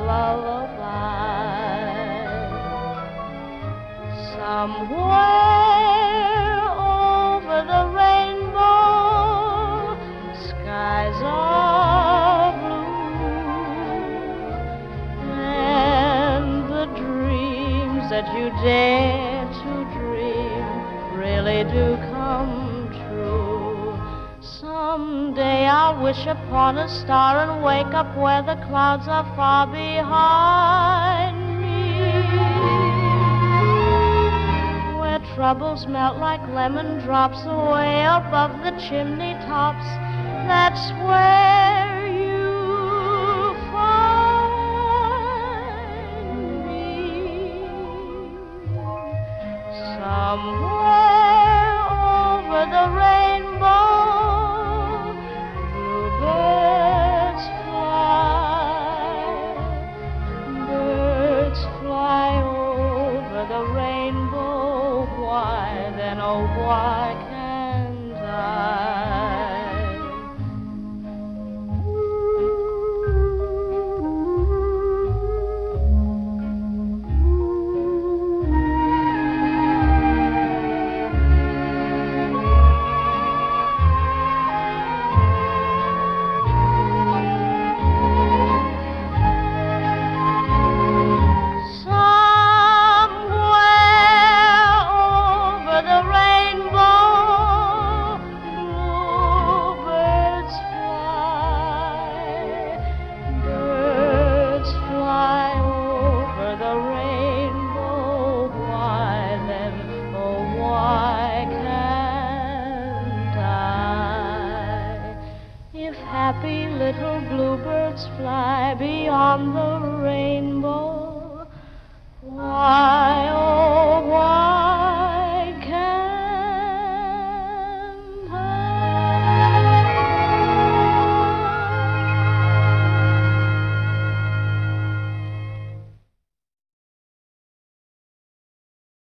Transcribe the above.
lullaby. Somewhere over the rainbow, skies are blue, and the dreams that you dare to dream really do come true. Someday I'll wish upon a star and wake up where the clouds are far behind me, where troubles melt like lemon drops away above the chimney tops. That's where you find me. Somewhere over the rainbow, bluebirds fly over the rainbow. Why then, oh why can't I? Happy little bluebirds fly beyond the rainbow. Why, oh, why?